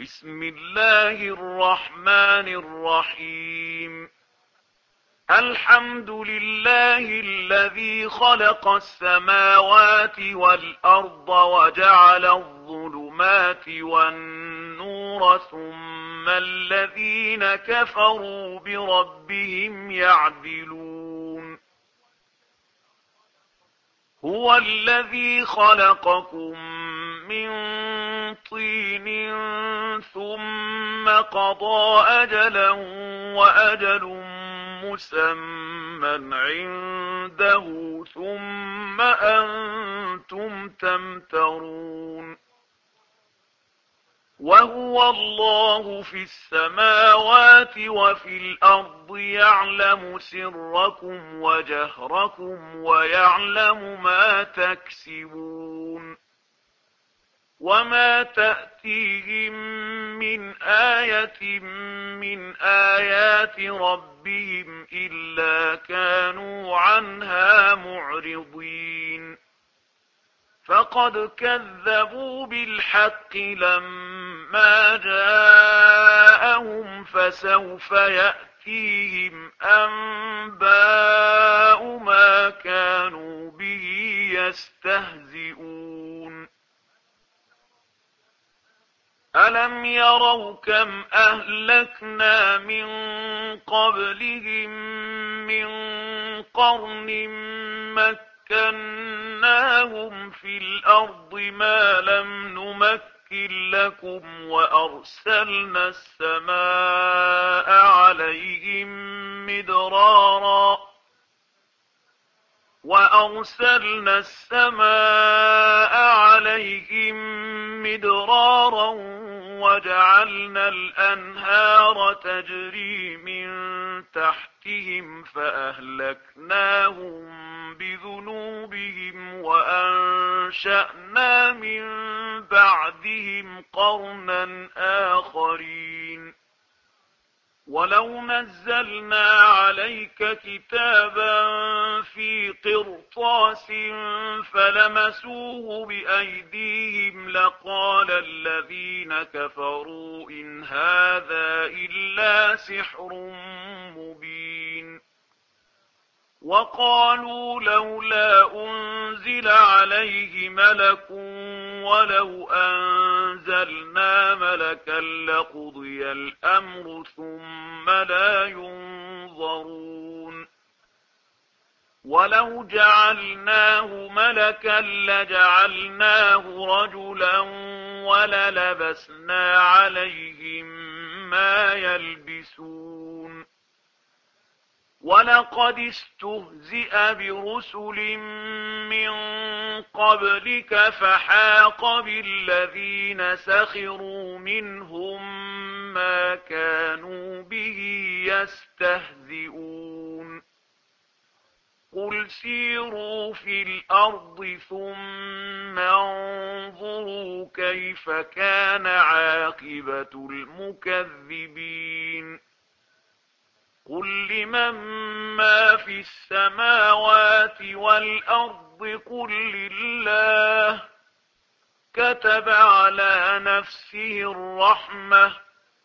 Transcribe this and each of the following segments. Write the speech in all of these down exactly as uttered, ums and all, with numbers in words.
بسم الله الرحمن الرحيم. الحمد لله الذي خلق السماوات والأرض وجعل الظلمات والنور ثم الذين كفروا بربهم يعدلون. هو الذي خلقكم من طين ثم قضى أجلا وأجل مسمى عنده ثم أنتم تمترون. وهو الله في السماوات وفي الأرض يعلم سركم وجهركم ويعلم ما تكسبون. وما تأتيهم من آية من آيات ربهم إلا كانوا عنها معرضين. فقد كذبوا بالحق لما جاءهم فسوف يأتيهم أنباء ما كانوا به يستهزئون. ألم يروا كم أهلكنا من قبلهم من قرن مكناهم في الأرض ما لم نمكن لكم وأرسلنا السماء عليهم مدرارا وأرسلنا السماء عليهم مدرارا وجعلنا الأنهار تجري من تحتهم فأهلكناهم بذنوبهم وأنشأنا من بعدهم قرنا آخرين. ولو نزلنا عليك كتابا في قرطاس فلمسوه بأيديهم لقال الذين كفروا إن هذا إلا سحر مبين. وقالوا لولا أنزل عليه ملك ولو أنزلنا ملكا لقضي الأمر ثم لا ينظرون. ولو جعلناه ملكا لجعلناه رجلا وللبسنا عليهم ما يلبسون. ولقد استهزئ برسل من قبلك فحاق بالذين سخروا منهم ما كانوا به يستهزئون. قل سيروا في الأرض ثم انظروا كيف كان عاقبة المكذبين. قل لمن ما في السماوات والأرض قل لله كتب على نفسه الرحمة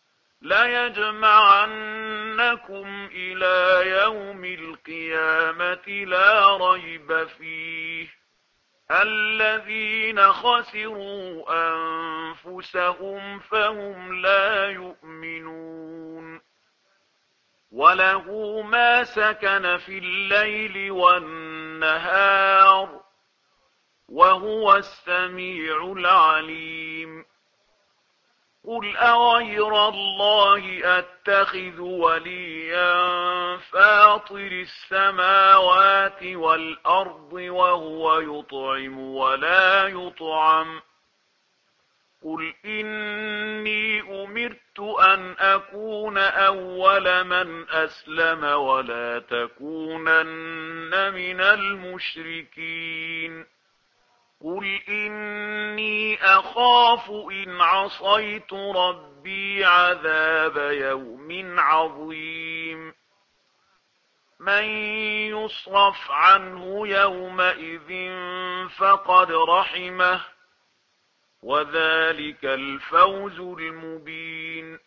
ليجمعنكم إلى يوم القيامة لا ريب فيه الذين خسروا أنفسهم فهم لا يؤمنون. وله ما سكن في الليل والنهار وهو السميع العليم. قل أغير الله أتخذ وليا فاطر السماوات والأرض وهو يطعم ولا يطعم. قل إني أمرت أن أكون أول من أسلم ولا تكونن من المشركين. قل إني أخاف إن عصيت ربي عذاب يوم عظيم. من يصرف عنه يومئذ فقد رحمه وذلك الفوز المبين.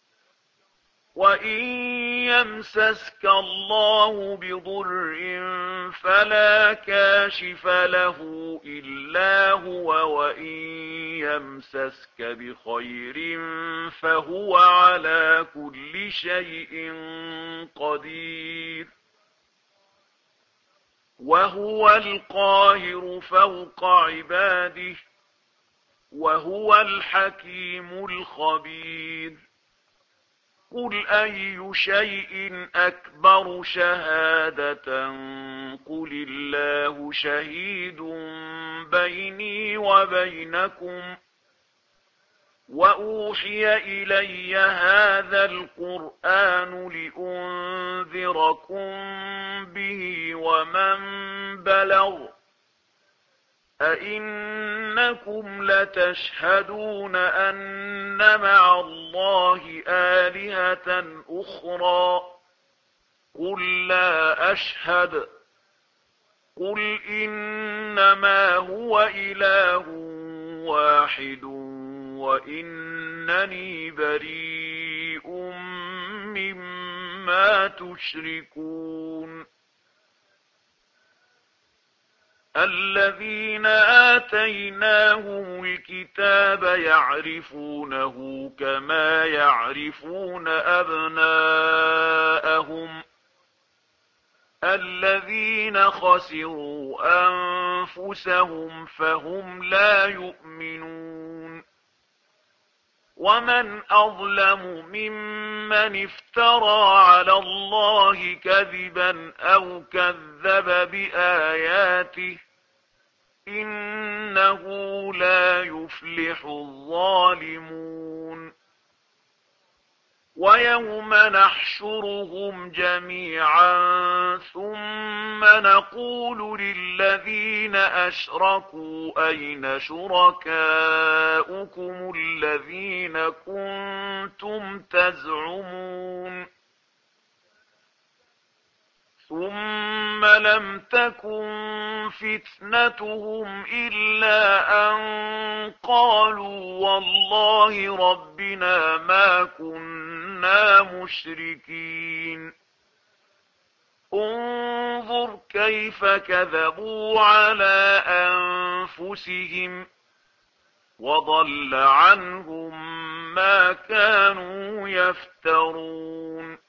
وإن يمسسك الله بضر فلا كاشف له إلا هو، وإن يمسسك بخير فهو على كل شيء قدير. وهو القاهر فوق عباده، وهو الحكيم الخبير. قل أي شيء أكبر شهادة قل الله شهيد بيني وبينكم. وأوحي إلي هذا القرآن لأنذركم به ومن بلغ. أئنكم لتشهدون أن مع الله آلهة أخرى قل لا أشهد. قل إنما هو إله واحد وإنني بريء مما تشركون. الذين آتيناهم الكتاب يعرفونه كما يعرفون أبناءهم. الذين خسروا أنفسهم فهم لا يؤمنون. ومن أظلم ممن افترى على الله كذبا أو كذب بآياته إنه لا يفلح الظالمون. ويوم نحشرهم جميعا ثم نقول للذين أشركوا أين شركاؤكم الذين كنتم تزعمون. ثم لم تكن فتنتهم إلا أن قالوا والله ربنا ما كنا مشركين. انظر كيف كذبوا على أنفسهم وضل عنهم ما كانوا يفترون.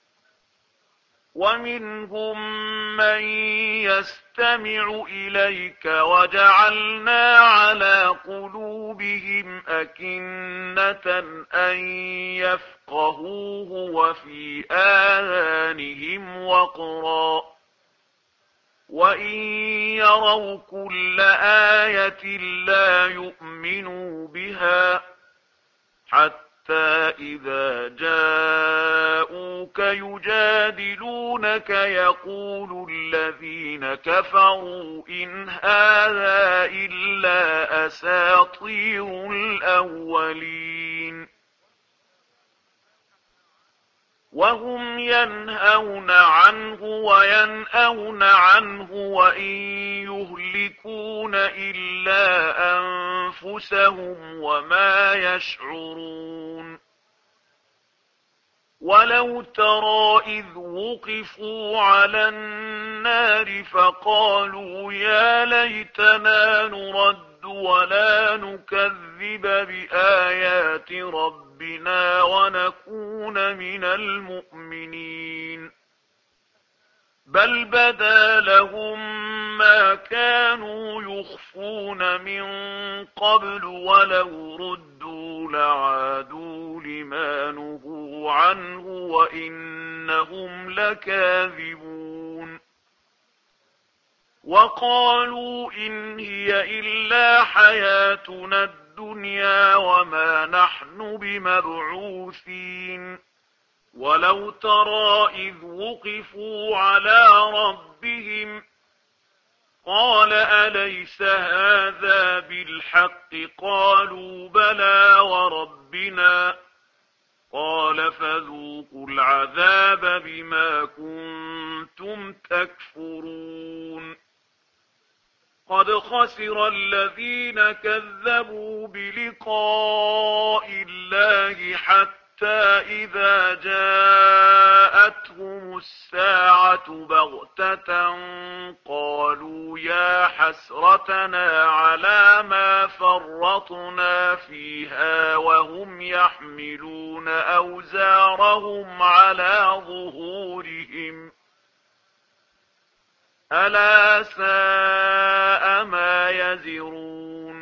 ومنهم من يستمع إليك وجعلنا على قلوبهم أكنة أن يفقهوه وفي آذانهم وقرا وإن يروا كل آية لا يؤمنوا بها حتى إذا جاءوك يجادلونك يقول الذين كفروا إن هذا إلا أساطير الأولين. وهم ينهون عنه وينأون عنه وإن يهلكون إلا أنفسهم وما يشعرون. ولو ترى إذ وقفوا على النار فقالوا يا ليتنا نرد ولا نكذب بآيات ربنا ونكون من المؤمنين. بل بدا لهم ما كانوا يخفون من قبل ولو ردوا لعادوا لما نهوا عنه وإنهم لكاذبون. وقالوا إن هي إلا حياتنا الدنيا وما نحن بمبعوثين. ولو ترى إذ وقفوا على ربهم قال أليس هذا بالحق قالوا بلى وربنا قال فذوقوا العذاب بما كنتم تكفرون. قد خسر الذين كذبوا بلقاء الله حتى إذا جاءتهم الساعة بغتة قالوا يا حسرتنا على ما فرطنا فيها وهم يحملون أوزارهم على ظهورهم ألا ساء ما يزرون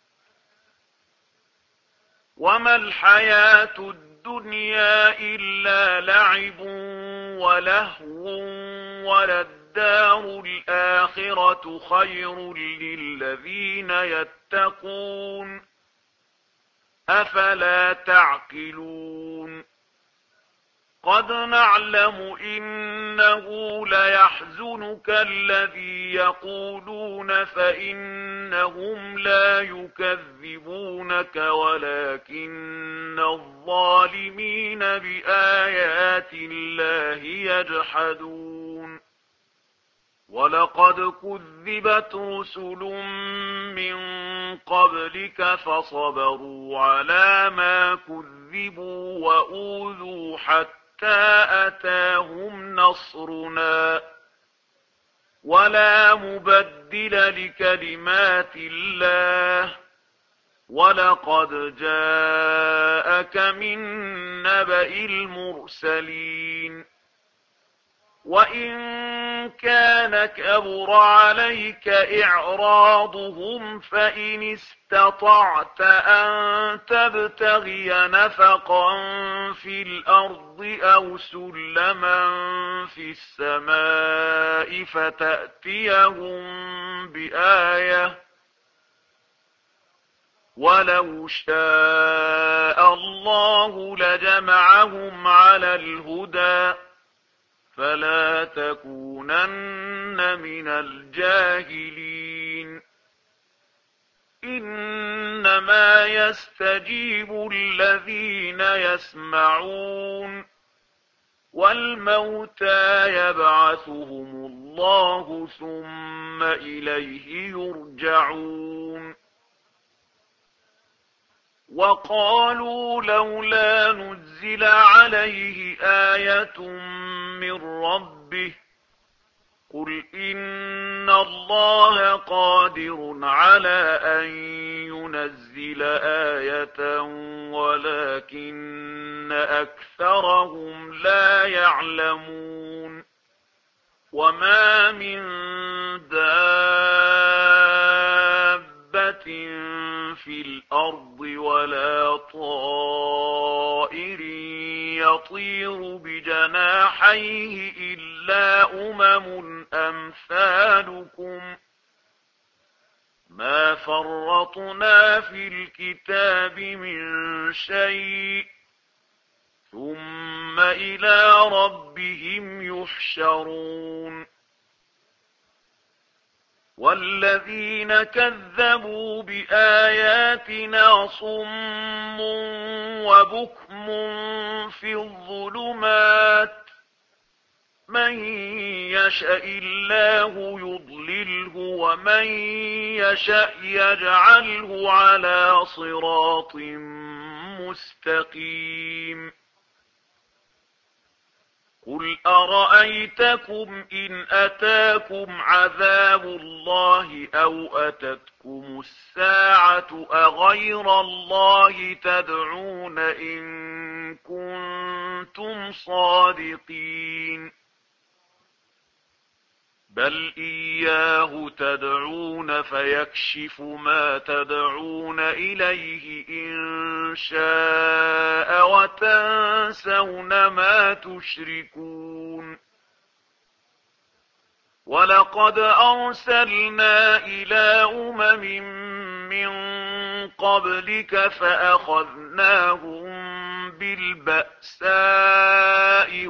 وما الحياة الدنيا إلا لعب ولهو وللدار الآخرة خير للذين يتقون أفلا تعقلون قد نعلم إنه ليحزنك الذي يقولون فإنهم لا يكذبونك ولكن الظالمين بآيات الله يجحدون ولقد كذبت رسل من قبلك فصبروا على ما كذبوا وأوذوا حتى أتاهم نصرنا ولا مبدل لكلمات الله ولقد جاءك من نبأ المرسلين وإن كان كبر عليك إعراضهم فإن استطعت أن تبتغي نفقا في الأرض أو سلما في السماء فتأتيهم بآية ولو شاء الله لجمعهم على الهدى فلا تكونن من الجاهلين إنما يستجيب الذين يسمعون والموتى يبعثهم الله ثم إليه يرجعون وقالوا لولا نزل عليه آية من ربه قل إن الله قادر على أن ينزل آية ولكن أكثرهم لا يعلمون وما من دابة في الأرض ولا طائر يطير بجناحيه إلا أمم أمثالكم ما فرطنا في الكتاب من شيء ثم إلى ربهم يحشرون والذين كذبوا بآياتنا صم وبكم في الظلمات من يشاء الله يضلله ومن يشاء يجعله على صراط مستقيم قل أرأيتكم إن أتاكم عذاب الله أو أتتكم الساعة أغير الله تدعون إن كنتم صادقين بل إياه تدعون فيكشف ما تدعون إليه إن شاء وتنسون ما تشركون ولقد أرسلنا إلى أمم من قبلك فأخذناهم بالبأساء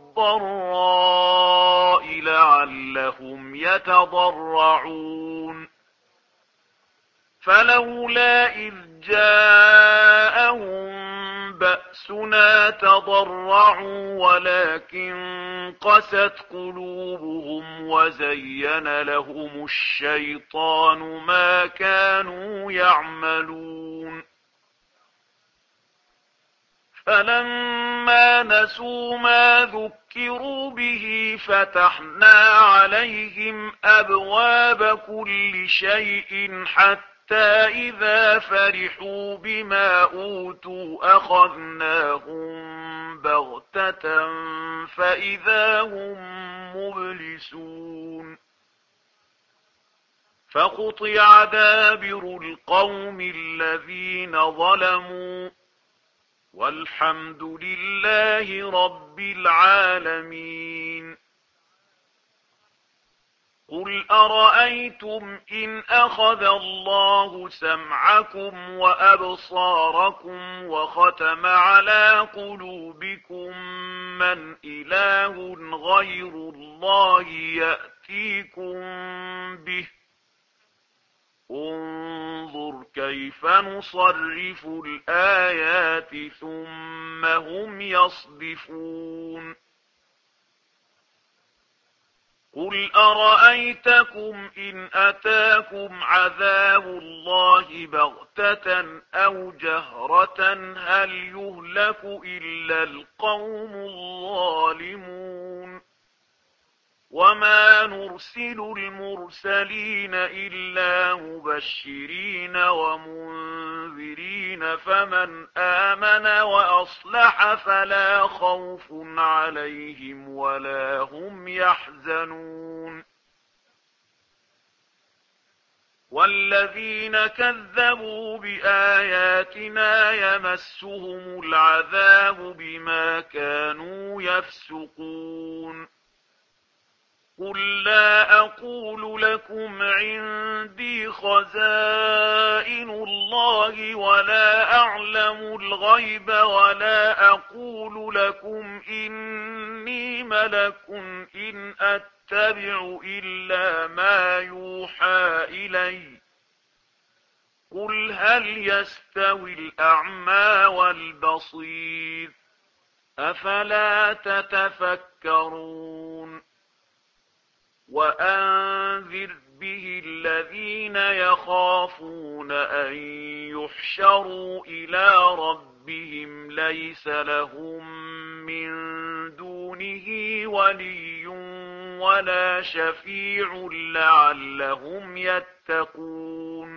والضراء لعلهم يتضرعون فلولا إذ جاءهم بأسنا بأسنا تضرعوا ولكن قست قلوبهم وزين لهم الشيطان ما كانوا يعملون فلما نسوا ما ذكروا به فتحنا عليهم أبواب كل شيء حتى إذا فرحوا بما أوتوا أخذناهم بغتة فإذا هم مبلسون فقطع دابر القوم الذين ظلموا والحمد لله رب العالمين قل أرأيتم إن أخذ الله سمعكم وأبصاركم وختم على قلوبكم من إله غير الله يأتيكم به انظر كيف نصرف الآيات ثم هم يصدفون قل أرأيتكم إن أتاكم عذاب الله بغتة أو جهرة هل يهلك إلا القوم الظالمون وما نرسل المرسلين إلا مبشرين ومنذرين فمن آمن وأصلح فلا خوف عليهم ولا هم يحزنون والذين كذبوا بآياتنا يمسهم العذاب بما كانوا يفسقون قل لا أقول لكم عندي خزائن الله ولا أعلم الغيب ولا أقول لكم إني ملك إن أتبع إلا ما يوحى إلي قل هل يستوي الأعمى والبصير أفلا تتفكرون وأنذر به الذين يخافون أن يحشروا إلى ربهم ليس لهم من دونه ولي ولا شفيع لعلهم يتقون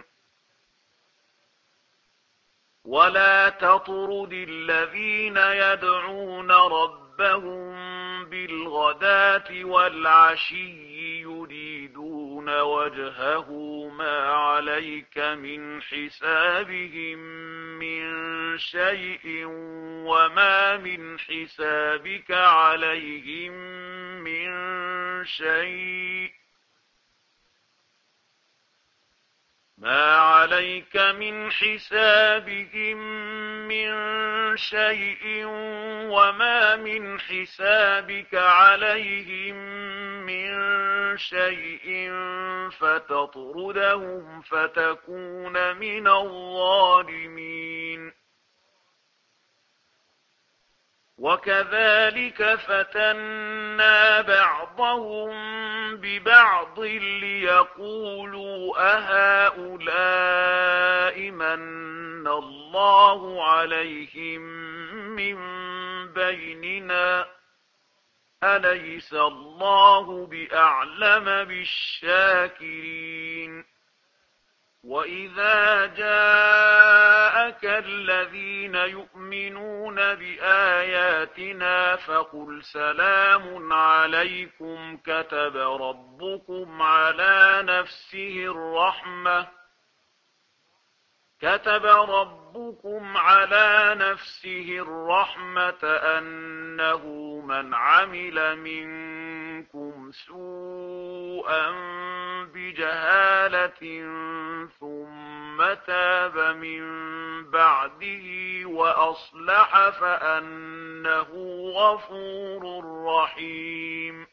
ولا تطرد الذين يدعون ربهم بالغداة والعشي يريدون وجهه ما عليك من حسابهم من شيء وما من حسابك عليهم من شيء ما عليك من حسابهم من شيء وما من حسابك عليهم من شيء فتطردهم فتكون من الظالمين وكذلك فتنا بعضهم ببعض ليقولوا أهؤلاء من الله عليهم من بيننا أليس الله بأعلم بالشاكرين وإذا جاءك الذين يؤمنون بآياتنا فقل سلام عليكم كتب ربكم على نفسه الرحمة كتب ربكم على نفسه الرحمة أنه من عمل منكم سوءا بجهالة ثم تاب من بعده وأصلح فأنه غفور رحيم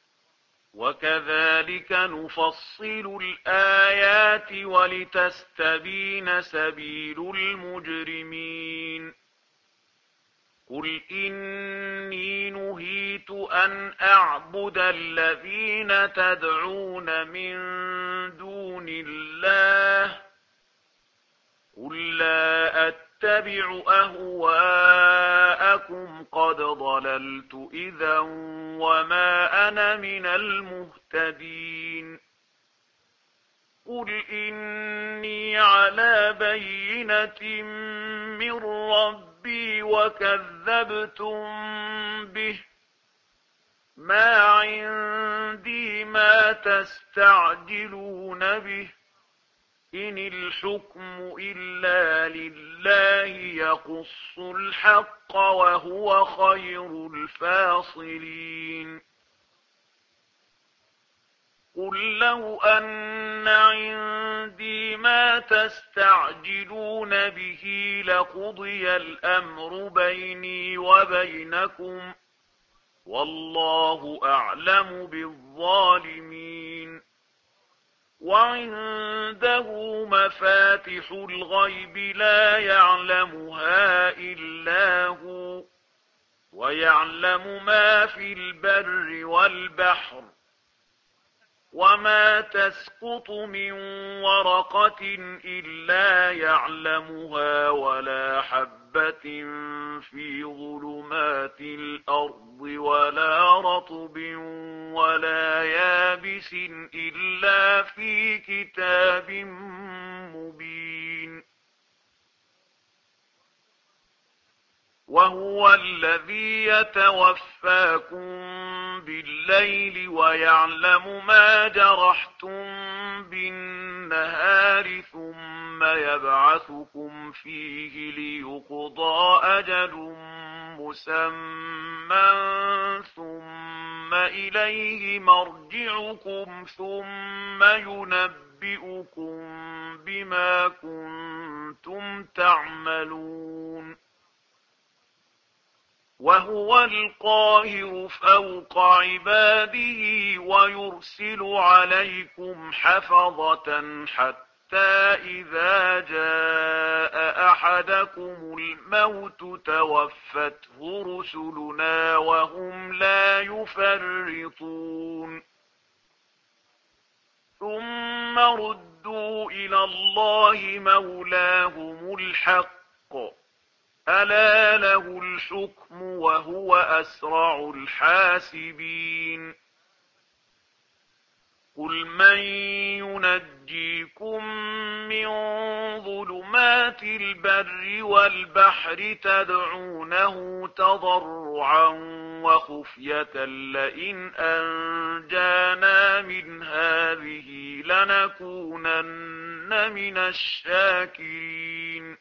وكذلك نفصل الآيات ولتستبين سبيل المجرمين قل إني نهيت أن أعبد الذين تدعون من دون الله قل لا أتبع أهواءكم قد ضللت إذا وما أنا من المهتدين قل إني على بينة من ربي وكذبتم به ما عندي ما تستعجلون به إن الحكم إلا لله يقص الحق وهو خير الفاصلين قل لو أن عندي ما تستعجلون به لقضي الأمر بيني وبينكم والله أعلم بالظالمين وعنده مفاتح الغيب لا يعلمها إلا هو ويعلم ما في البر والبحر وما تسقط من ورقة إلا يعلمها ولا حبة في ظلمات الأرض ولا رطب ولا يابس إلا في كتاب مبين وهو الذي يتوفاكم بالليل ويعلم ما جرحتم بالنهار ثم يبعثكم فيه ليقضى أجل مسمى ثم إليه مرجعكم ثم ينبئكم بما كنتم تعملون وهو القاهر فوق عباده ويرسل عليكم حفظة حتى إذا جاء أحدكم الموت توفته رسلنا وهم لا يفرطون ثم ردوا إلى الله مولاهم الحق ألا له الحكم وهو أسرع الحاسبين قل من ينجيكم من ظلمات البر والبحر تدعونه تضرعا وخفية لئن أنجانا من هذه لنكونن من الشاكرين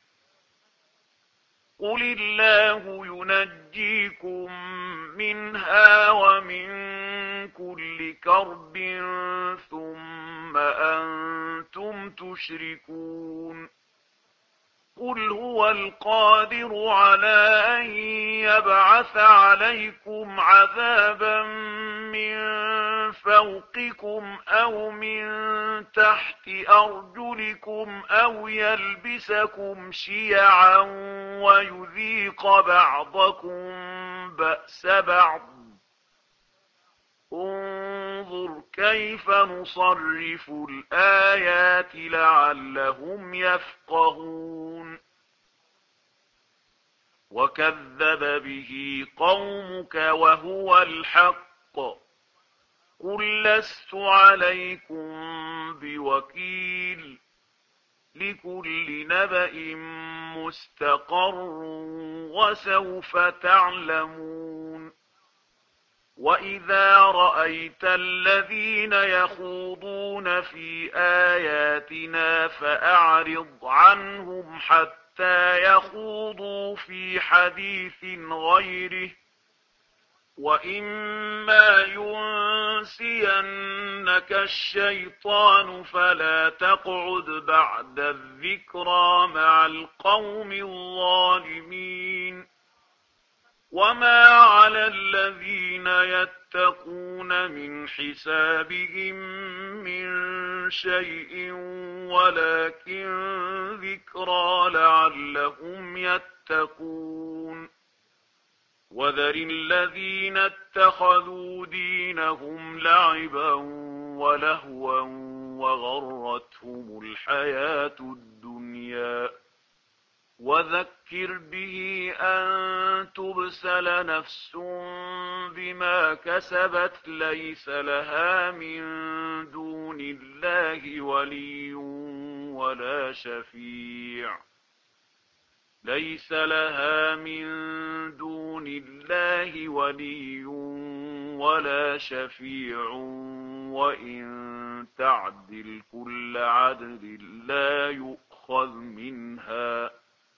قل الله ينجيكم منها ومن كل كرب ثم أنتم تشركون قل هو القادر على أن يبعث عليكم عذابا من فوقكم أو من تحت أرجلكم أو يلبسكم شيعا ويذيق بعضكم بأس بعض انظر كيف نصرف الآيات لعلهم يفقهون وكذب به قومك وهو الحق قل لست عليكم بوكيل لكل نبأ مستقر وسوف تعلمون وإذا رأيت الذين يخوضون في آياتنا فأعرض عنهم حتى يخوضوا في حديث غيره وإما ينسينك الشيطان فلا تقعد بعد الذكرى مع القوم الظالمين وما على الذين يتقون من حسابهم من شيء ولكن ذكرى لعلهم يتقون وذر الذين اتخذوا دينهم لعبا ولهوا وغرتهم الحياة الدنيا وذكر به أن تبسل نفس بما كسبت ليس لها من دون الله ولي ولا شفيع ليس لها من دون الله ولي ولا شفيع وإن تعدل كل عدل لا يؤخذ منها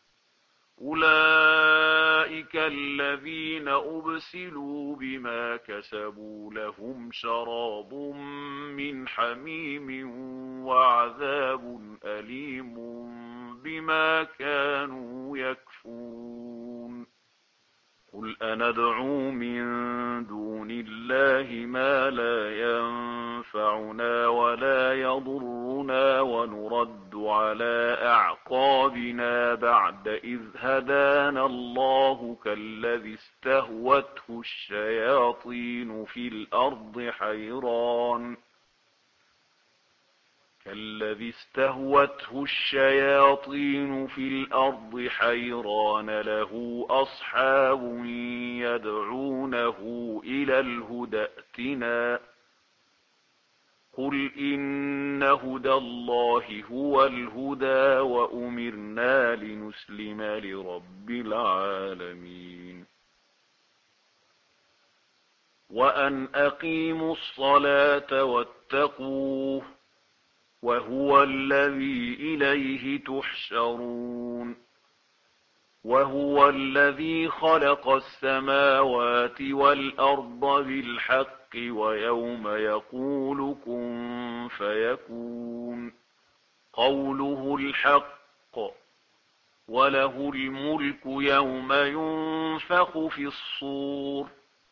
أولئك الذين أبسلوا بما كسبوا لهم شراب من حميم وعذاب أليم بما كانوا يكفرون قل أندعو من دون الله ما لا ينفعنا ولا يضرنا ونرد على أعقابنا بعد إذ هدانا الله كالذي استهوته الشياطين في الأرض حيران كالذي استهوته الشياطين في الأرض حيران له أصحاب يدعونه إلى الهدى ائتنا قل إن هدى الله هو الهدى وأمرنا لنسلم لرب العالمين وأن أقيموا الصلاة واتقوه وهو الذي إليه تحشرون وهو الذي خلق السماوات والأرض بالحق ويوم يقول كن فيكون قوله الحق وله الملك يوم ينفخ في الصور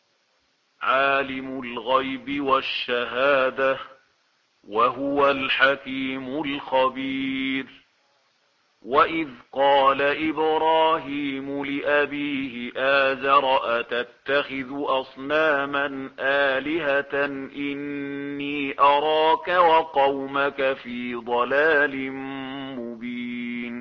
عالم الغيب والشهادة وهو الحكيم الخبير وإذ قال إبراهيم لأبيه آزر أتتخذ أصناما آلهة إني أراك وقومك في ضلال مبين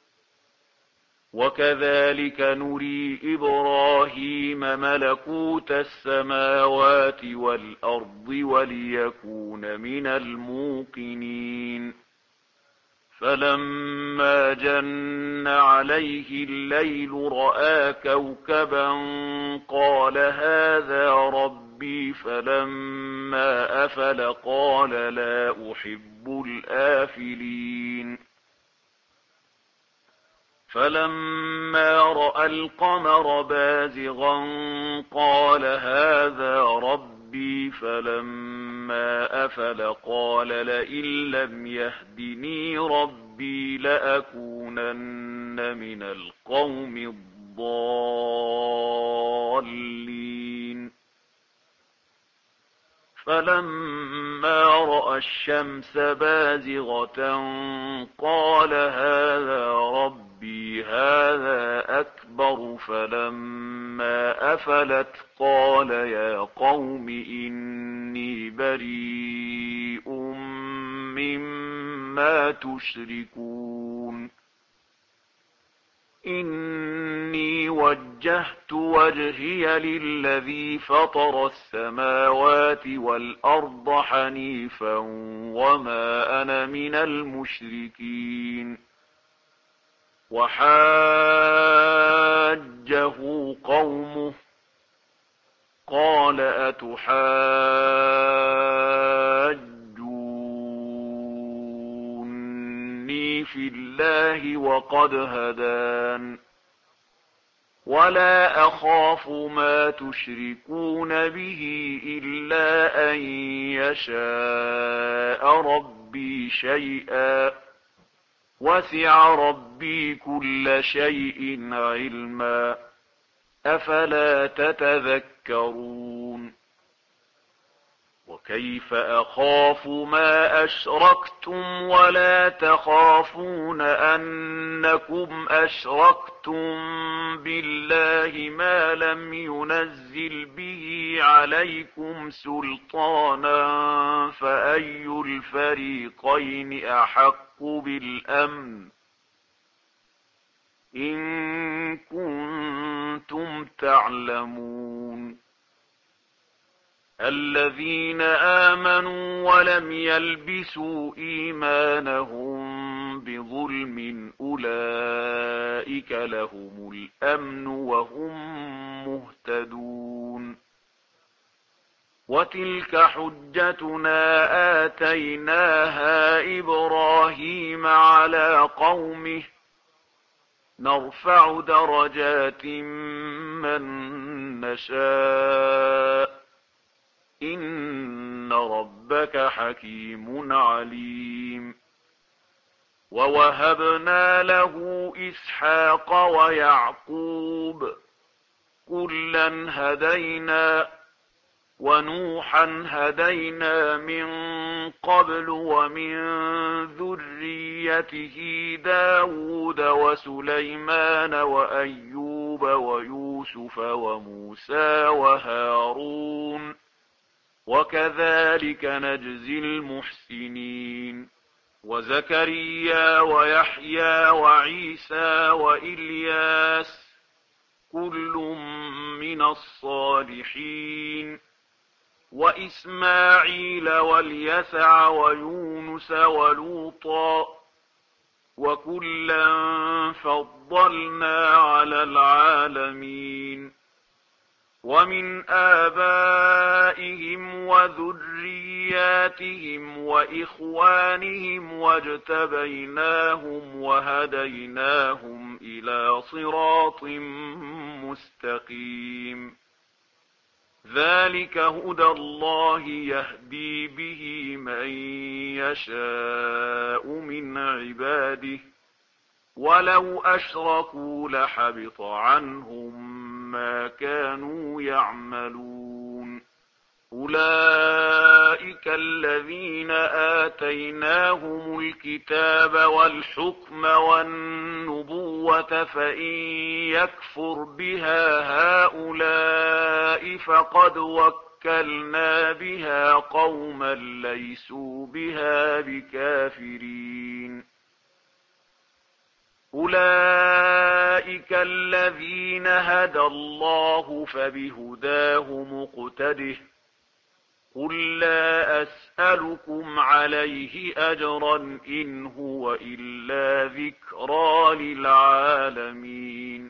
وكذلك نري إبراهيم ملكوت السماوات والأرض وليكون من الموقنين فلما جن عليه الليل رأى كوكبا قال هذا ربي فلما أفل قال لا أحب الآفلين فلما رأى القمر بازغا قال هذا ربي فلما أفل قال لئن لم يهدني ربي لأكونن من القوم الضالين فلما رأى الشمس بازغة قال هذا ربي هذا أكبر فلما أفلت قال يا قوم إني بريء مما تشركون إني وجهت وجهي للذي فطر السماوات والأرض حنيفا وما أنا من المشركين وحاجه قومه قال أتحاجوني في الله وقد هدان ولا أخاف ما تشركون به إلا أن يشاء ربي شيئا وسع ربي كل شيء علما أفلا تتذكرون كيف أخاف ما أشركتم ولا تخافون أنكم أشركتم بالله ما لم ينزل به عليكم سلطانا فأي الفريقين أحق بالأمن إن كنتم تعلمون الذين آمنوا ولم يلبسوا إيمانهم بظلم أولئك لهم الأمن وهم مهتدون وتلك حجتنا آتيناها إبراهيم على قومه نرفع درجات من نشاء إن ربك حكيم عليم ووهبنا له إسحاق ويعقوب كلا هدينا ونوحا هدينا من قبل ومن ذريته داود وسليمان وأيوب ويوسف وموسى وهارون وكذلك نجزي المحسنين وزكريا ويحيى وعيسى وإلياس كل من الصالحين وإسماعيل واليسع ويونس ولوطا وكلا فضلنا على العالمين ومن آبائهم وذرياتهم وإخوانهم واجتبيناهم وهديناهم إلى صراط مستقيم ذلك هدى الله يهدي به من يشاء من عباده ولو أشركوا لحبط عنهم ما كانوا يعملون أولئك الذين آتيناهم الكتاب والحكم والنبوة فإن يكفر بها هؤلاء فقد وكلنا بها قوما ليسوا بها بكافرين أولئك الذين هدى الله فبهداه مقتده قل لا أسألكم عليه أجرا إن هو إلا ذكرى للعالمين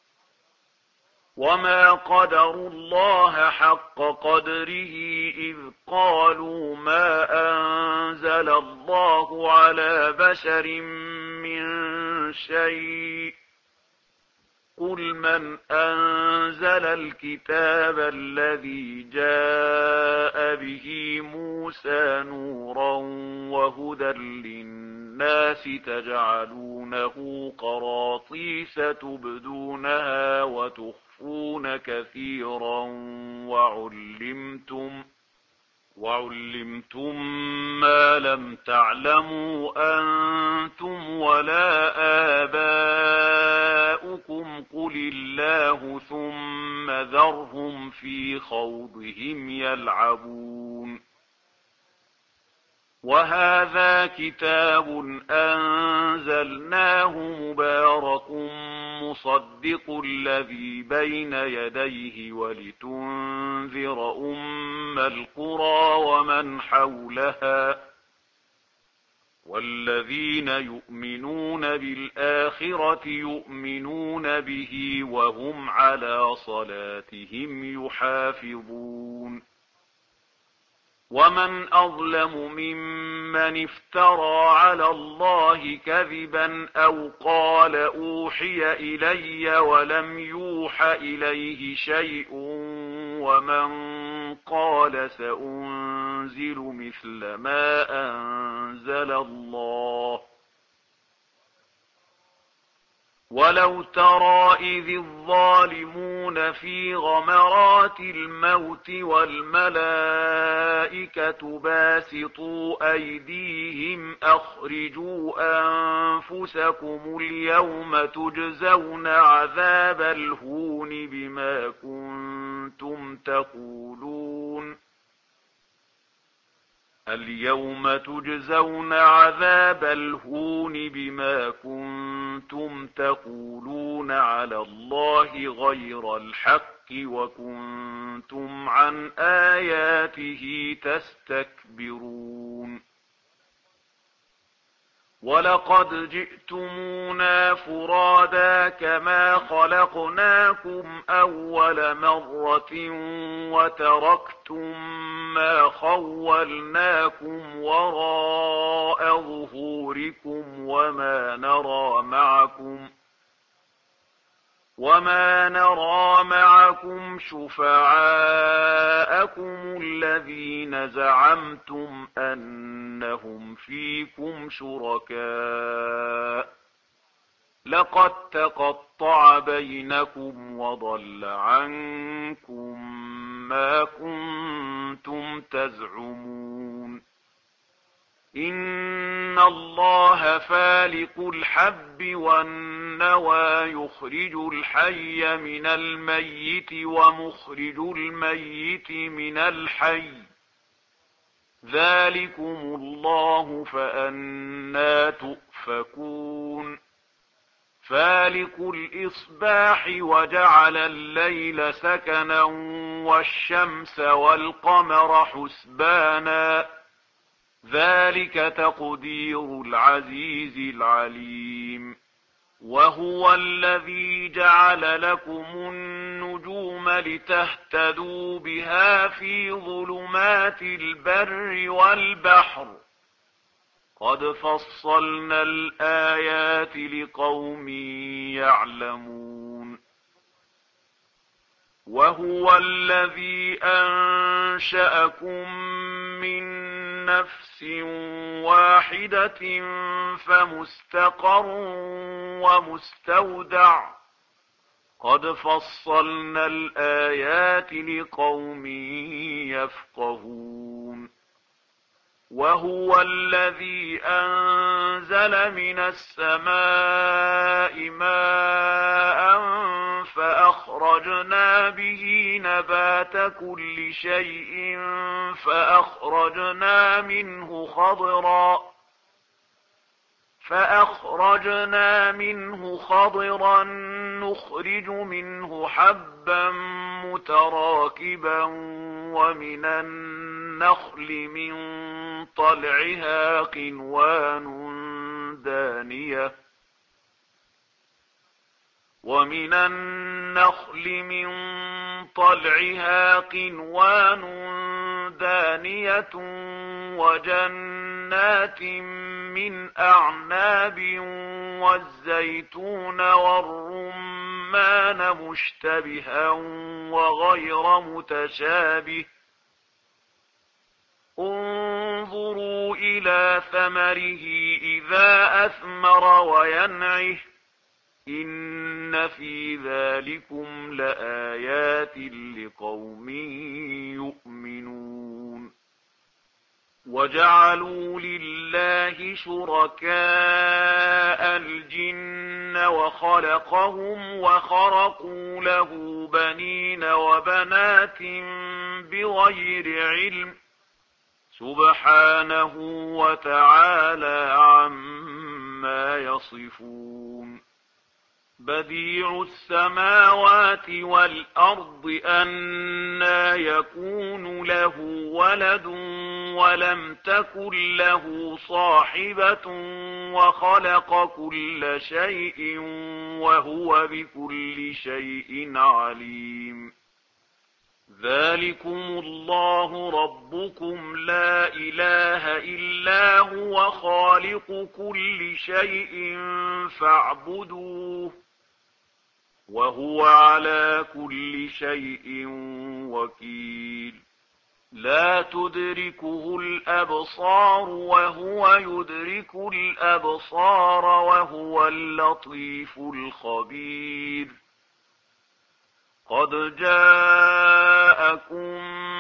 وما قدروا الله حق قدره إذ قالوا ما أنزل الله على بشر من شيء قل من أنزل الكتاب الذي جاء به موسى نورا وهدى للناس تجعلونه قراطيس تبدونها وتخفون كثيرا وعلمتم وعلمتم ما لم تعلموا أنتم ولا آباؤكم قل الله ثم ذرهم في خوضهم يلعبون وهذا كتاب أنزلناه مبارك مصدق الذي بين يديه ولتنذر أم القرى ومن حولها والذين يؤمنون بالآخرة يؤمنون به وهم على صلاتهم يحافظون ومن أظلم ممن افترى على الله كذبا أو قال أوحي إلي ولم يوح إليه شيء ومن قال سأنزل مثل ما أنزل الله ولو ترى إذ الظالمون في غمرات الموت والملائكة باسطوا أيديهم أخرجوا أنفسكم اليوم تجزون عذاب الهون بما كنتم تقولون اليوم تجزون عذاب الهون بما كنتم تقولون على الله غير الحق وكنتم عن آياته تستكبرون ولقد جئتمونا فرادا كما خلقناكم أول مرة وتركتم ما خولناكم وراء ظهوركم وما نرى معكم وما نرى معكم شفعاءكم الذين زعمتم أنهم فيكم شركاء لقد تقطع بينكم وضل عنكم ما كنتم تزعمون إن الله فالق الحب والنوى يخرج الحي من الميت ومخرج الميت من الحي ذلكم الله فأنى تؤفكون فالق الإصباح وجعل الليل سكنا والشمس والقمر حسبانا ذلك تقدير العزيز العليم وهو الذي جعل لكم النجوم لتهتدوا بها في ظلمات البر والبحر قد فصلنا الآيات لقوم يعلمون وهو الذي أنشأكم من نفس واحدة فمستقر ومستودع قد فصلنا الآيات لقوم يفقهون وهو الذي أنزل من السماء ماء فأخرجنا به نبات كل شيء فأخرجنا منه خضرا فأخرجنا منه خضرا نخرج منه حبا متراكبا ومن النخل من طلعها قنوان دانية ومن النخل من طلعها قنوان دانية وجنات من أعناب والزيتون والرمان مشتبها وغير متشابه انظروا إلى ثمره إذا أثمر وينعه إن في ذلكم لآيات لقوم يؤمنون وجعلوا لله شركاء الجن وخلقهم وخرقوا له بنين وبنات بغير علم سبحانه وتعالى عما يصفون بديع السماوات والأرض أنى يكون له ولد ولم تكن له صاحبة وخلق كل شيء وهو بكل شيء عليم ذلكم الله ربكم لا إله إلا هو خالق كل شيء فاعبدوه وهو على كل شيء وكيل لا تدركه الأبصار وهو يدرك الأبصار وهو اللطيف الخبير قد جاءكم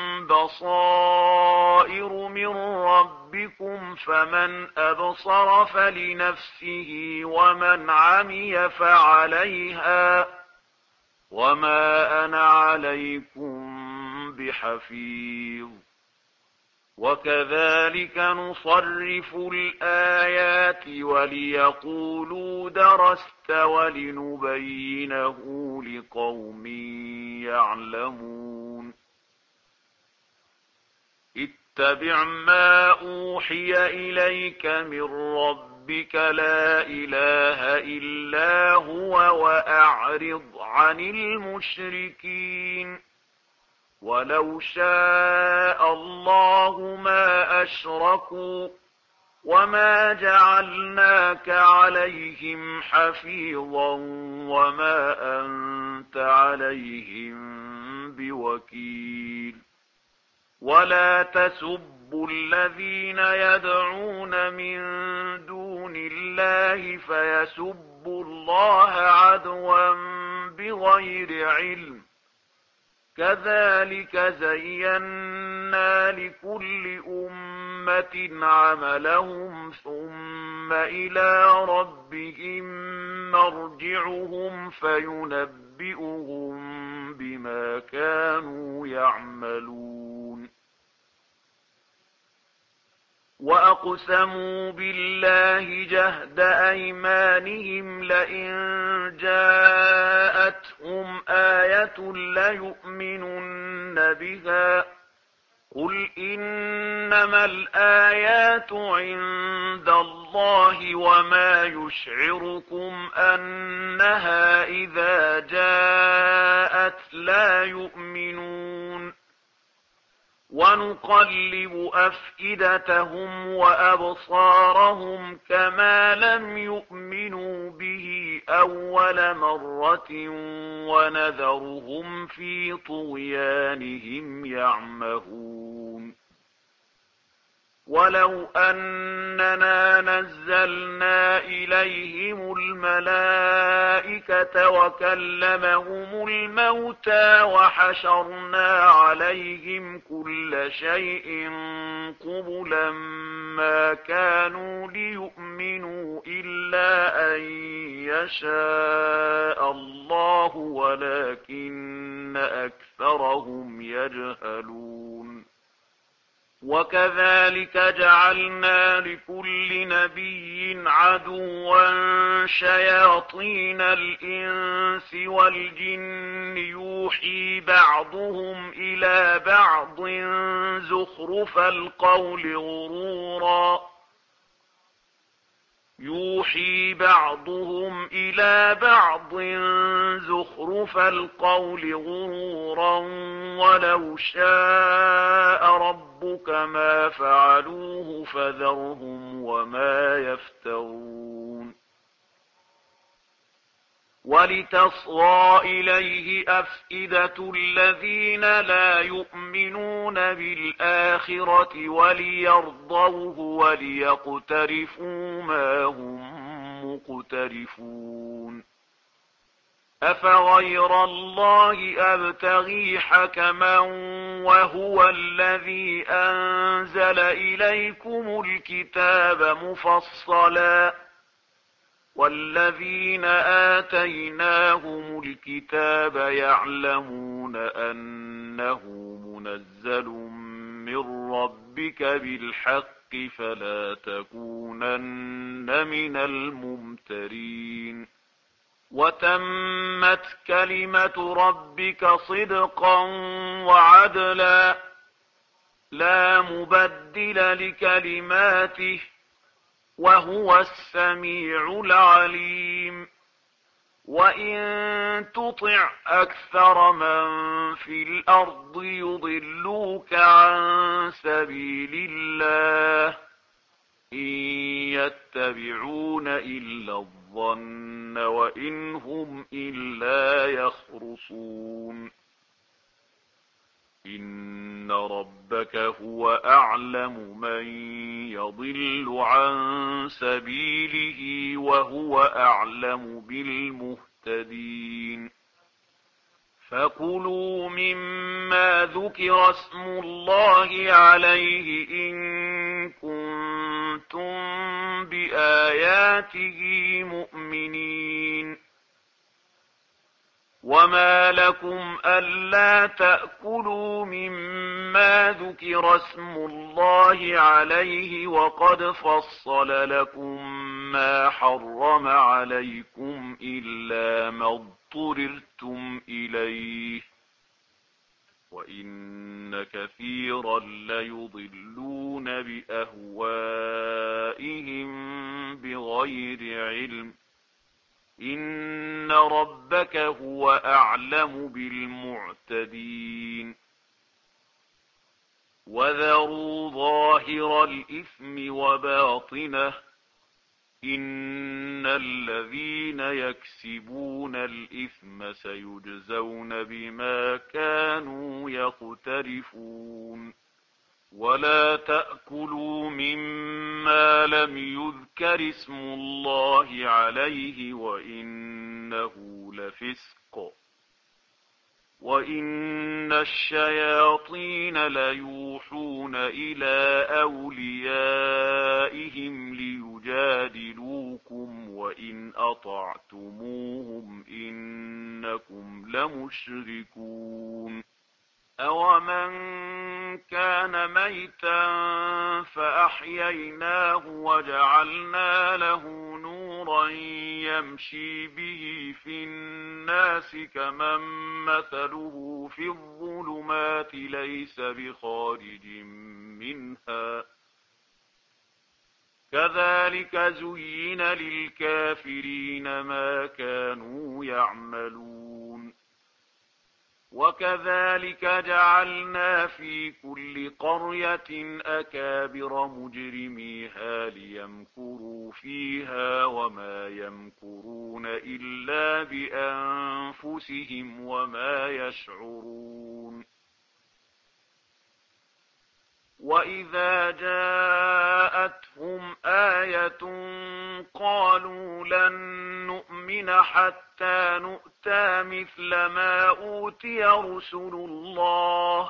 بصائر من ربكم فمن أبصر فلنفسه ومن عمي فعليها وما أنا عليكم بحفيظ وكذلك نصرف الآيات وليقولوا درست ولنبينه لقوم يعلمون اتبع ما أوحي إليك من ربك لا إله إلا هو وأعرض عن المشركين ولو شاء الله ما أشركوا وما جعلناك عليهم حفيظا وما أنت عليهم بوكيل ولا تسبوا الذين يدعون من دون الله فيسبوا الله عدوا بغير علم كذلك زينا لكل أمة عملهم ثم إلى ربهم مرجعهم فينبئهم بما كانوا يعملون وأقسموا بالله جهد أيمانهم لئن جاءتهم آية ليؤمنن بها قل إنما الآيات عند الله وما يشعركم أنها إذا جاءت لا يؤمنون ونقلب أفئدتهم وأبصارهم كما لم يؤمنوا به أول مرة ونذرهم في طغيانهم يعمهون ولو أننا نزلنا إليهم الملائكة وكلمهم الموتى وحشرنا عليهم كل شيء قبلا ما كانوا ليؤمنوا إلا أن يشاء الله ولكن أكثرهم يجهلون وكذلك جعلنا لكل نبي عدوا شياطين الإنس والجن يوحي بعضهم إلى بعض زخرف القول غرورا يوحي بعضهم إلى بعض زخرف القول غرورا ولو شاء ربك ما فعلوه فذرهم وما يفترون ولتصغى إليه أفئدة الذين لا يؤمنون بالآخرة وليرضوه وليقترفوا ما هم مقترفون أفغير الله أبتغي حكما وهو الذي أنزل إليكم الكتاب مفصلا والذين آتيناهم الكتاب يعلمون أنه منزل من ربك بالحق فلا تكونن من الممترين وتمت كلمة ربك صدقا وعدلا لا مبدل لكلماته وهو السميع العليم وإن تطع أكثر من في الأرض يضلوك عن سبيل الله إن يتبعون إلا الظن وإن هم إلا يخرصون إن إن ربك هو أعلم من يضل عن سبيله وهو أعلم بالمهتدين. فكلوا مما ذكر اسم الله عليه إن كنتم بآياته مؤمنين. وما لكم ألا تأكلوا مما ذكر اسم الله عليه وقد فصل لكم ما حرم عليكم إلا ما اضطررتم إليه وإن كثيرا ليضلون بأهوائهم بغير علم. إن ربك هو أعلم بالمعتدين. وذروا ظاهر الإثم وباطنه إن الذين يكسبون الإثم سيجزون بما كانوا يقترفون. ولا تأكلوا مما لم يذكر اسم الله عليه وإنه لفسق. وإن الشياطين ليوحون إلى أوليائهم ليجادلوكم وإن أطعتموهم إنكم لمشركون. أومن كان ميتا فأحييناه وجعلنا له نورا يمشي به في الناس كمن مثله في الظلمات ليس بخارج منها كذلك زين للكافرين ما كانوا يعملون. وكذلك جعلنا في كل قرية أكابر مجرميها ليمكروا فيها وما يمكرون إلا بأنفسهم وما يشعرون. وإذا جاءتهم آية قالوا لن نؤمن حتى نؤتى مثل ما أوتي رسل الله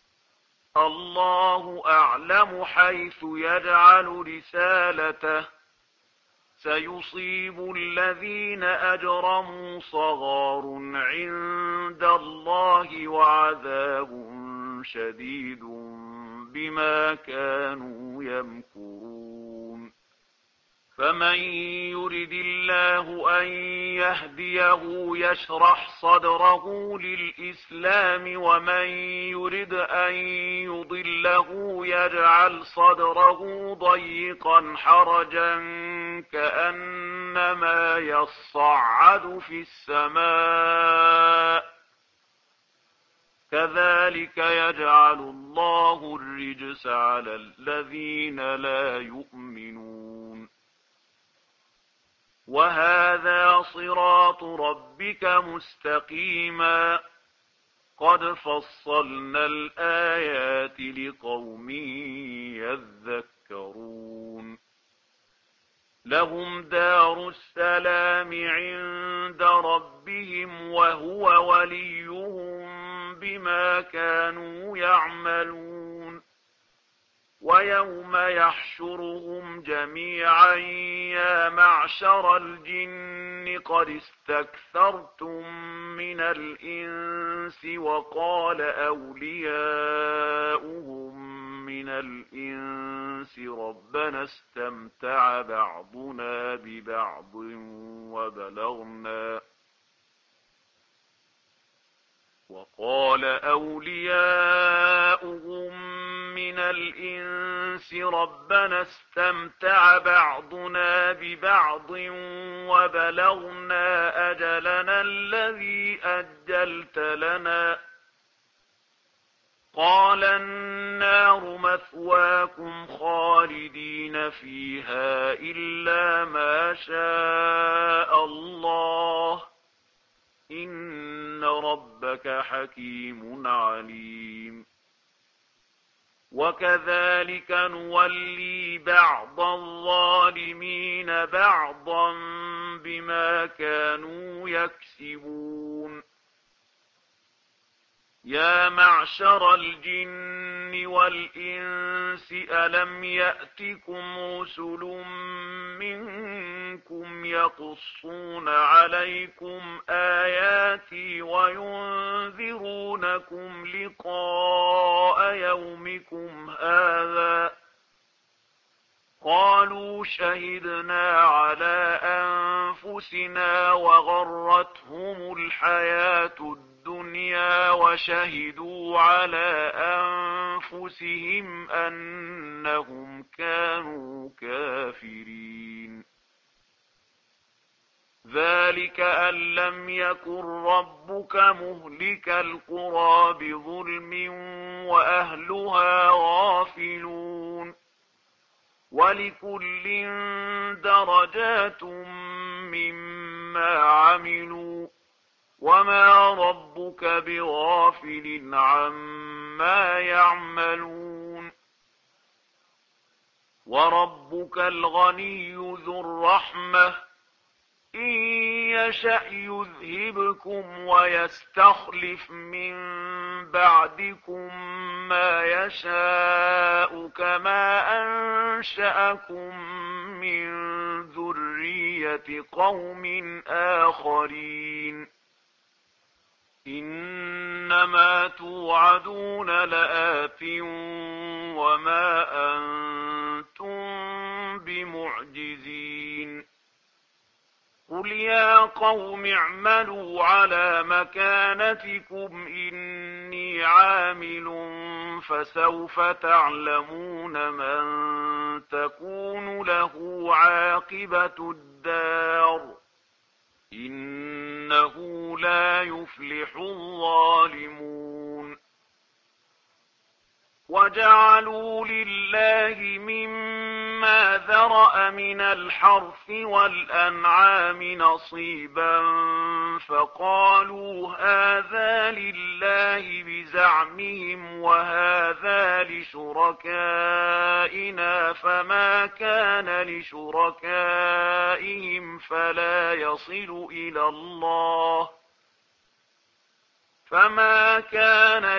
الله أعلم حيث يجعل رسالته سيصيب الذين أجرموا صغار عند الله وعذاب شديد بما كانوا يمكرون. فمن يرد الله أن يهديه يشرح صدره للإسلام ومن يرد أن يضله يجعل صدره ضيقا حرجا كأنما يصعد في السماء كذلك يجعل الله الرجس على الذين لا يؤمنون. وهذا صراط ربك مستقيما قد فصلنا الآيات لقوم يذكرون. لهم دار السلام عند ربهم وهو وليهم بما كانوا يعملون. ويوم يحشرهم جميعا يا معشر الجن قد استكثرتم من الإنس وقال أولياؤهم من الإنس ربنا استمتع بعضنا ببعض وبلغنا وقال أولياؤهم من الإنس ربنا استمتع بعضنا ببعض وبلغنا أجلنا الذي أجلت لنا قال النار مثواكم خالدين فيها إلا ما شاء الله إن ربك حكيم عليم. وكذلك نولي بعض الظالمين بعضا بما كانوا يكسبون يا معشر الجن والإنس ألم يأتكم رسل منكم يقصون عليكم آياتي وينذرونكم لقاء يومكم هذا قالوا شهدنا على أنفسنا وغرتهم الحياة الدنيا وشهدوا على أنفسهم أنهم كانوا كافرين ذلك أن لم يكن ربك مهلك القرى بظلم وأهلها غافلون ولكل درجات مما عملوا وما ربك بغافل عما يعملون وربك الغني ذو الرحمة إن يشأ يذهبكم ويستخلف من بعدكم ما يشاء كما أنشأكم من ذرية قوم آخرين إنما توعدون لآت وما أنتم بمعجزين قل يا قوم اعملوا على مكانتكم إني عامل فسوف تعلمون من تكون له عاقبة الدار إنه لا يفلح الظالمون وجعلوا لله مما ذرأ من الحرث والأنعام نصيبا فقالوا هذا لله بزعمهم وهذا لشركائنا فما كان لشركائهم فلا يصل إلى الله فما كان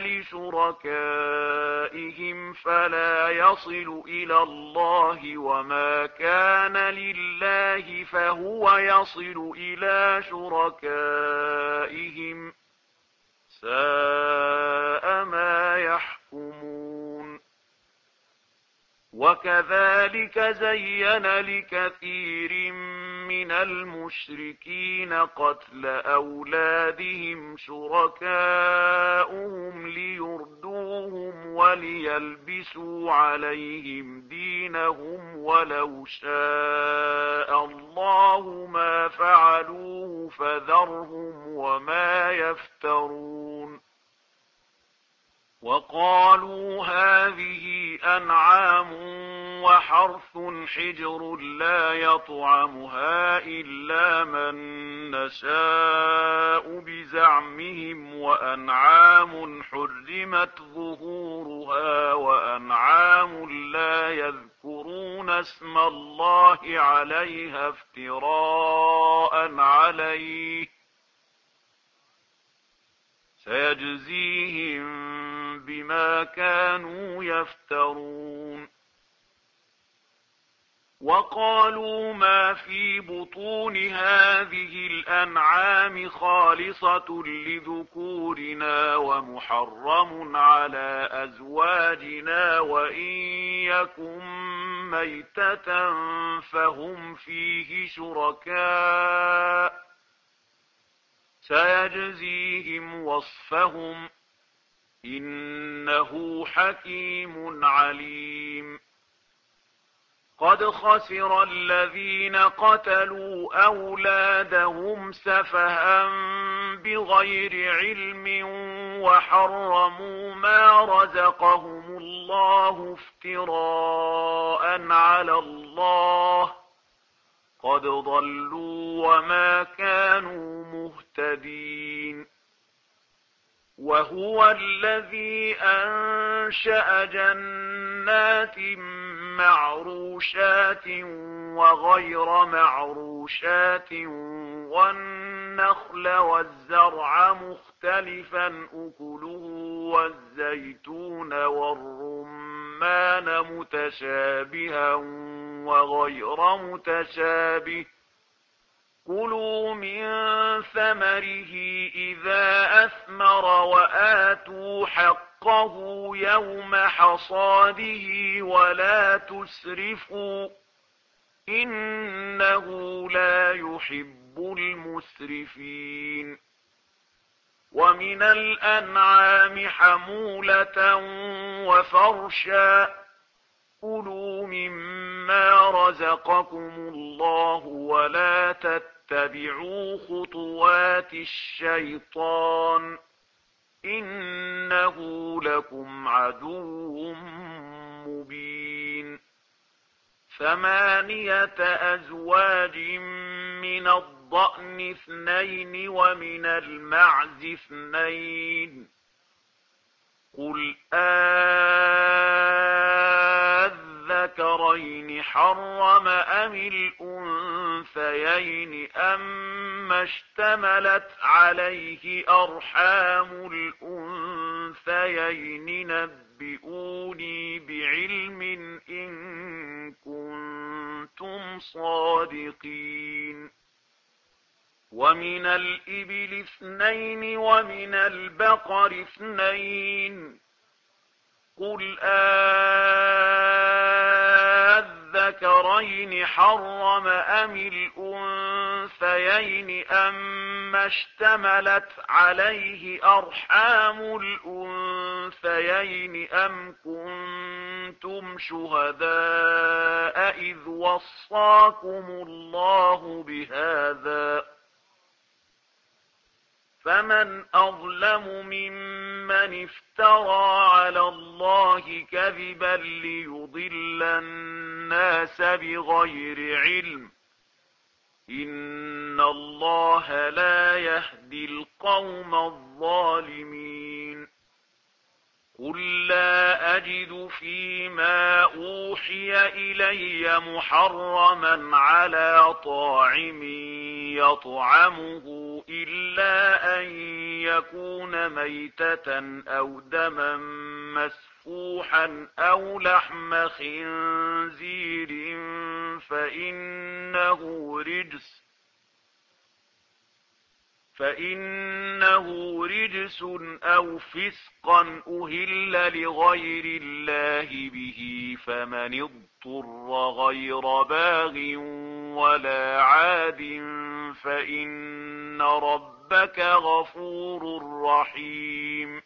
لشركائهم فلا يصل إلى الله وما كان لله فهو يصل إلى شركائهم ساء ما يحكمون وكذلك زين لكثير من المشركين قتل أولادهم شركاؤهم ليردوهم وليلبسوا عليهم دينهم ولو شاء الله ما فعلوه فذرهم وما يفترون وقالوا هذه أنعام وحرث حجر لا يطعمها إلا من نشاء بزعمهم وأنعام حرمت ظهورها وأنعام لا يذكرون اسم الله عليها افتراء عليه سيجزيهم بما كانوا يفترون وقالوا ما في بطون هذه الأنعام خالصة لذكورنا ومحرم على أزواجنا وإن يكن ميتة فهم فيه شركاء سيجزيهم وصفهم إنه حكيم عليم قد خسر الذين قتلوا أولادهم سفها بغير علم وحرموا ما رزقهم الله افتراء على الله قد ضلوا وما كانوا مهتدين وهو الذي أنشأ جنات معروشات وغير معروشات والنخل والزرع مختلفا أكله والزيتون والرمان متشابها وغير متشابه كلوا من ثمره إذا أثمر وآتوا حقه يوم حصاده ولا تسرفوا إنه لا يحب المسرفين ومن الأنعام حمولة وفرشا كلوا مما رزقكم الله ولا تتبعوا خطوات الشيطان إنه لكم عدو مبين ثمانية أزواج من الضأن اثنين ومن المعز اثنين قل أذكرين حرم أم الأنثيين أما اشتملت عليه أرحام الأنثيين نبئوني بعلم إن كنتم صادقين ومن الإبل اثنين ومن البقر اثنين قل أذكرين حرم أم الأنثيين أما اشتملت عليه أرحام الأنثيين أم كنتم شهداء إذ وصاكم الله بهذا فمن أظلم ممن افترى على الله كذبا ليضل الناس بغير علم إن الله لا يهدي القوم الظالمين قل لا أجد فيما أوحي إلي محرما على طاعم يطعمه إلا أن يكون ميتة أو دما مسفوحا أو لحم خنزير فإنه رجس فإنه رجس أو فسقا أهل لغير الله به فمن اضطر غير باغ ولا عاد فإن ربك غفور رحيم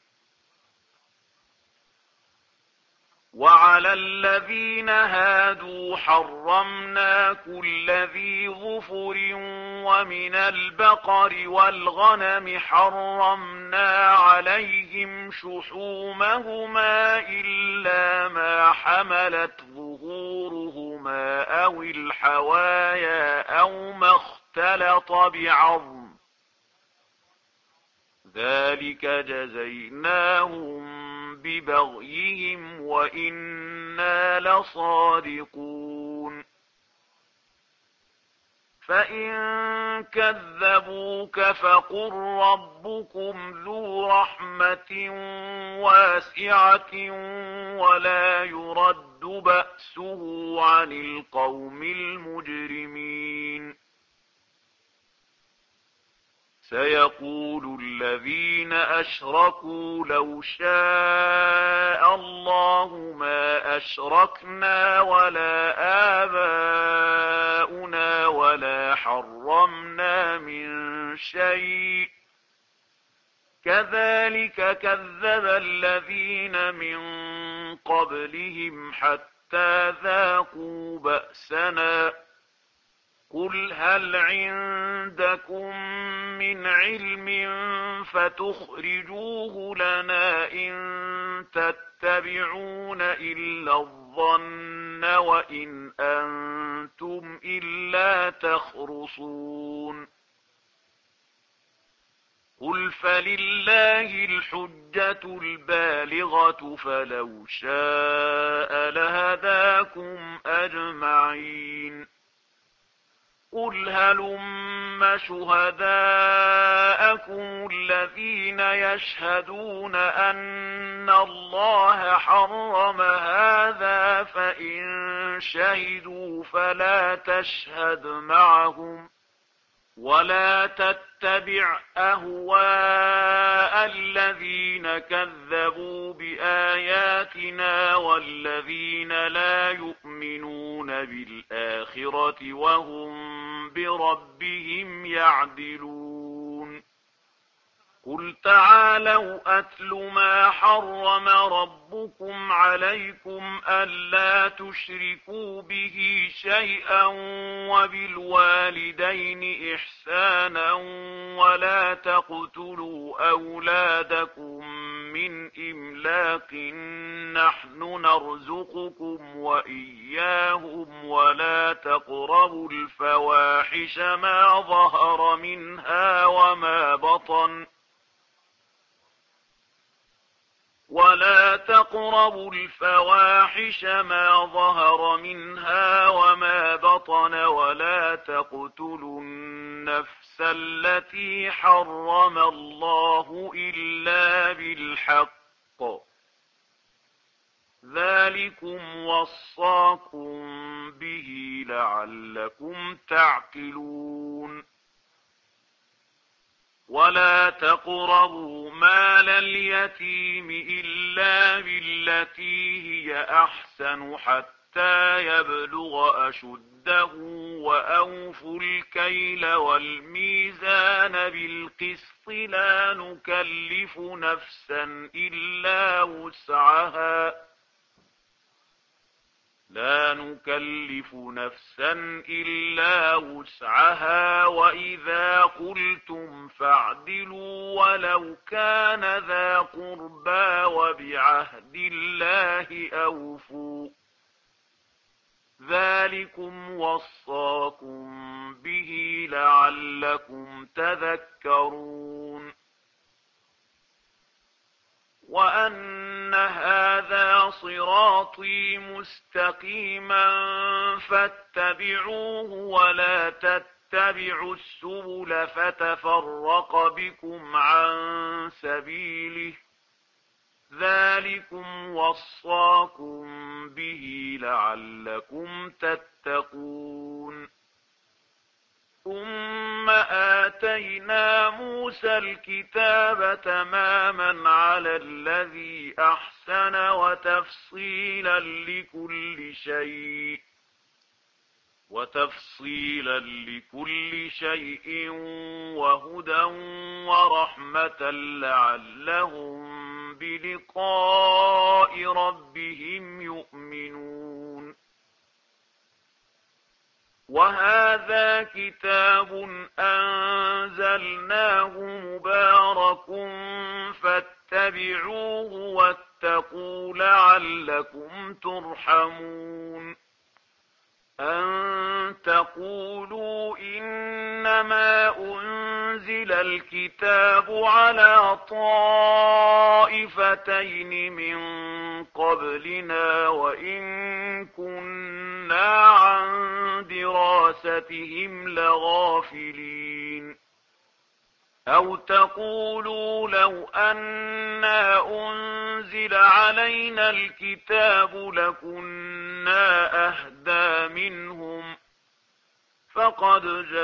وعلى الذين هادوا حرمنا كل ذي ظفر ومن البقر والغنم حرمنا عليهم شحومهما إلا ما حملت ظهورهما أو الحوايا أو ما اختلط بعظم ذلك جزيناهم ببغيهم وإنا لصادقون فإن كذبوك فقل ربكم ذو رحمة واسعة ولا يرد بأسه عن القوم المجرمين سيقول الذين أشركوا لو شاء الله ما أشركنا ولا آباؤنا ولا حرمنا من شيء كذلك كذب الذين من قبلهم حتى ذاقوا بأسنا قل هل عندكم من علم فتخرجوه لنا إن تتبعون إلا الظن وإن أنتم إلا تخرصون. أنتم إلا تخرصون. وَإِنَّ اللَّهَ لَعَلِيمٌ حَلِيمٌ. وَمِنَ الْجِبَالِ جُدَدٌ بِيضٌ وَحُمْرٌ مُسْتَوٍ بَيْنَ ذَلِكَ كُلُّهُ مِنْ عِبَادِنَا الشَّكُورِ سيقول الذين أشركوا لو شاء الله ما أشركنا ولا آباؤنا ولا حرمنا من شيء كذلك كذب الذين من قبلهم حتى ذاقوا بأسنا قل هل عندكم من علم فتخرجوه لنا إن تتبعون إلا الظن وإن أنتم إلا تخرصون قل فلله الحجة البالغة فلو شاء لهداكم أجمعين. قل هلم شهداءكم الذين يشهدون أن الله حرم هذا فإن شهدوا فلا تشهد معهم ولا تتبع أهواء الذين كذبوا بآياتنا والذين لا يؤمنون بالآخرة وهم بربهم يعدلون. قل تعالوا أتل ما حرم ربكم عليكم ألا تشركوا به شيئا وبالوالدين إحسانا ولا تقتلوا أولادكم من إملاق نحن نرزقكم وإياهم ولا تقربوا الفواحش ما ظهر منها وما بطن ولا تقربوا الفواحش ما ظهر منها وما بطن ولا تقتلوا النفس التي حرم الله إلا بالحق ذلكم وصاكم به لعلكم تعقلون. ولا تقربوا مال اليتيم إلا بالتي هي أحسن حتى يبلغ أشده وأوفوا الكيل والميزان بالقسط لا نكلف نفسا إلا وسعها لا نكلف نفسا إلا وسعها وإذا قلتم فاعدلوا ولو كان ذا قربى وبعهد الله أوفوا ذلكم وصاكم به لعلكم تذكرون. وأن هذا صراطي مستقيما فاتبعوه ولا تتبعوا السبل فتفرق بكم عن سبيله ذلكم وصاكم به لعلكم تتقون. ثم آتينا موسى الكتاب تماما على الذي أحسن وتفصيلا لكل شيء وتفصيلا لكل شيء وهدى ورحمة لعلهم بلقاء ربهم يؤمنون. وهذا كتاب أنزلناه مبارك فاتبعوه واتقوا لعلكم ترحمون. أن تقولوا إنما أنزل الكتاب على طائفتين من قبلنا وإن كنا عن دراستهم لغافلين. أو تقولوا لو أنا أنزل علينا الكتاب لكنا أهدى منهم فقد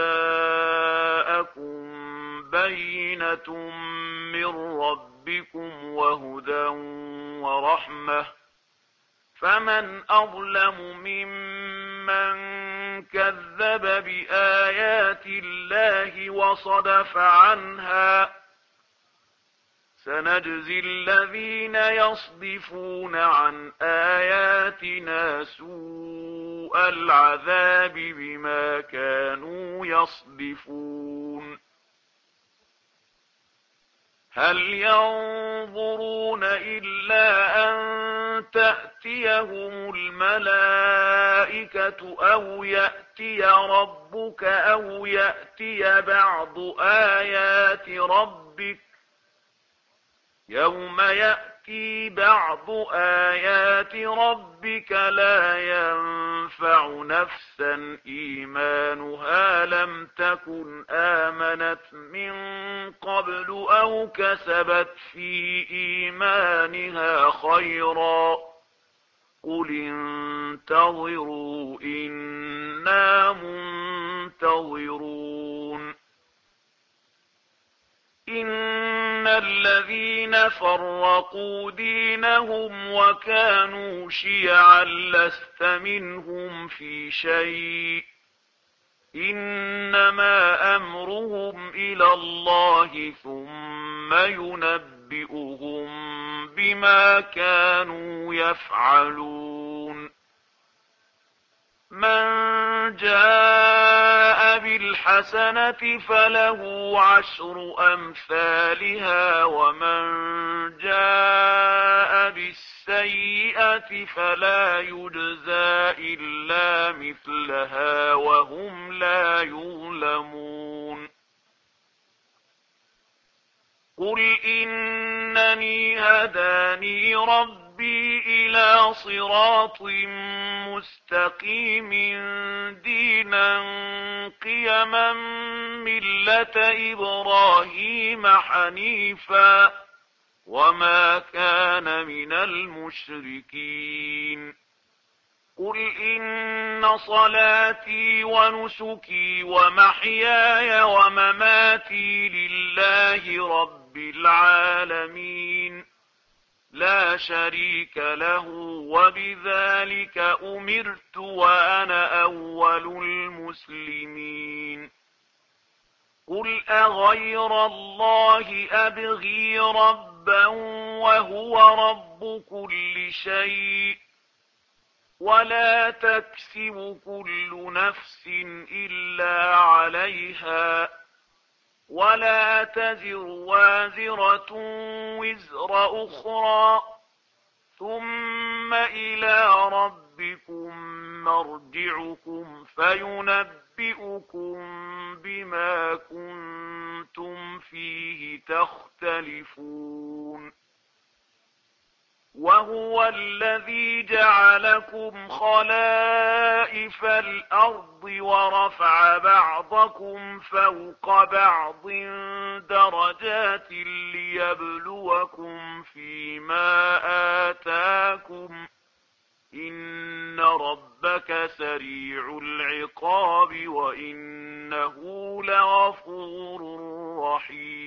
جاءكم بينة من ربكم وهدى ورحمة فمن أظلم ممن كذب بآيات الله وصدف عنها سنجزي الذين يصدفون عن آياتنا سوء العذاب بما كانوا يصدفون. هل ينظرون إلا أن تأتي تأتيهم الملائكة أو يأتي ربك أو يأتي بعض آيات ربك يوم يأتي بعض آيات ربك لا ينفع نفسا إيمانها لم تكن آمنت من قبل أو كسبت في إيمانها خيرا قل انتظروا إنا منتظرون إن الذين فرقوا دينهم وكانوا شيعا لست منهم في شيء إنما أمرهم إلى الله ثم ينبئهم بما كانوا يفعلون من جاء بالحسنة فله عشر أمثالها ومن جاء بالسيئة فلا يجزى إلا مثلها وهم لا يظلمون قل إنني هداني ربي إلى صراط مستقيم دينا قيما ملة إبراهيم حنيفا وما كان من المشركين قل إن صلاتي ونسكي ومحياي ومماتي لله رب العالمين لا شريك له وبذلك أمرت وأنا أول المسلمين قل أغير الله أبغي ربا وهو رب كل شيء ولا تكسب كل نفس إلا عليها ولا تزر وازرة وزر أخرى ثم إلى ربكم مرجعكم فينبئكم بما كنتم فيه تختلفون وهو الذي جعلكم خلائف الأرض ورفع بعضكم فوق بعض درجات ليبلوكم فيما آتاكم إن ربك سريع العقاب وإنه لغفور رحيم